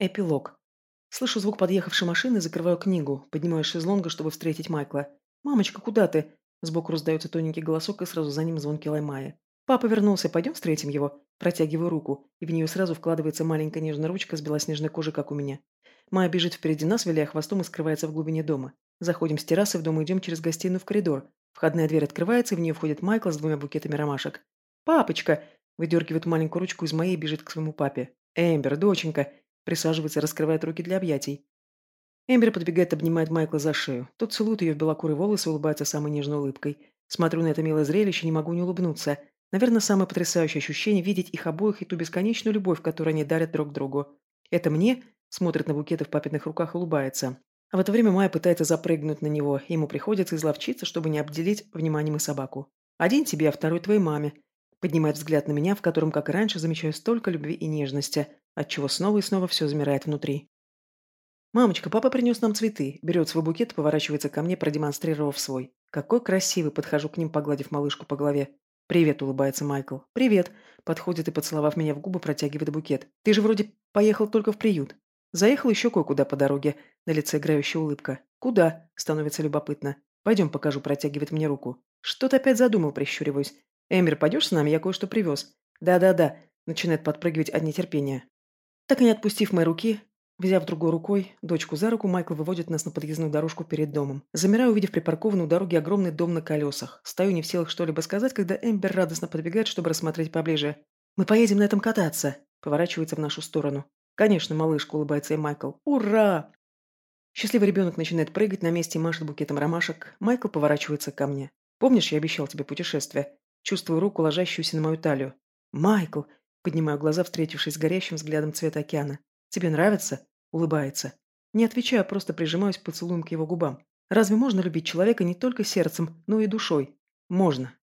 Эпилог. Слышу звук подъехавшей машины, закрываю книгу, поднимаюсь с шезлонга, чтобы встретить Майкла. «Мамочка, куда ты?» Сбоку раздается тоненький голосок, и сразу за ним звонкий лай Майи. «Папа вернулся, пойдем встретим его?» Протягиваю руку, и в нее сразу вкладывается маленькая нежная ручка с белоснежной кожей, как у меня. Майя бежит впереди нас, виляя хвостом, и скрывается в глубине дома. Заходим с террасы в дом и идем через гостиную в коридор. Входная дверь открывается, и в нее входит Майкл с двумя букетами ромашек. «Папочка!» Выдергивает маленькую ручку из моей и бежит к своему папе. «Эмбер, доченька!» Присаживается и раскрывает руки для объятий. Эмбер подбегает, обнимает Майкла за шею. Тот целует ее в белокурые волосы и улыбается самой нежной улыбкой. Смотрю на это милое зрелище, не могу не улыбнуться. Наверное, самое потрясающее ощущение — видеть их обоих и ту бесконечную любовь, которую они дарят друг другу. Это мне, смотрит на букеты в папиных руках и улыбается. А в это время Майя пытается запрыгнуть на него, и ему приходится изловчиться, чтобы не обделить вниманием и собаку. «Один тебе, а второй твоей маме». Поднимает взгляд на меня, в котором, как и раньше, замечаю столько любви и нежности, отчего снова и снова все замирает внутри. «Мамочка, папа принес нам цветы». Берет свой букет и поворачивается ко мне, продемонстрировав свой. «Какой красивый!» Подхожу к ним, погладив малышку по голове. «Привет!» — улыбается Майкл. «Привет!» — подходит и, поцеловав меня в губы, протягивает букет. «Ты же вроде поехал только в приют». «Заехал еще кое-куда по дороге». На лице играющая улыбка. «Куда?» — становится любопытно. «Пойдем покажу», — протягивает мне руку. «Что ты опять задумал?» — прищуриваюсь. «Эмбер, пойдешь с нами? Я кое-что привез». «Да-да-да», — начинает подпрыгивать от нетерпения. Так и не отпустив мои руки, взяв другой рукой дочку за руку, Майкл выводит нас на подъездную дорожку перед домом. Замираю, увидев припаркованный у дороги огромный дом на колесах. Стою не в силах что-либо сказать, когда Эмбер радостно подбегает, чтобы рассмотреть поближе. «Мы поедем на этом кататься!» Поворачивается в нашу сторону. «Конечно, малышка», — улыбается и Майкл. «Ура!» Счастливый ребенок начинает прыгать на месте и машет букетом ромашек. Майкл поворачивается ко мне. «Помнишь, я обещал тебе путешествие?» Чувствую руку, ложащуюся на мою талию. «Майкл!» Поднимаю глаза, встретившись с горящим взглядом цвета океана. «Тебе нравится?» Улыбается. Не отвечаю, просто прижимаюсь поцелуем к его губам. Разве можно любить человека не только сердцем, но и душой? Можно.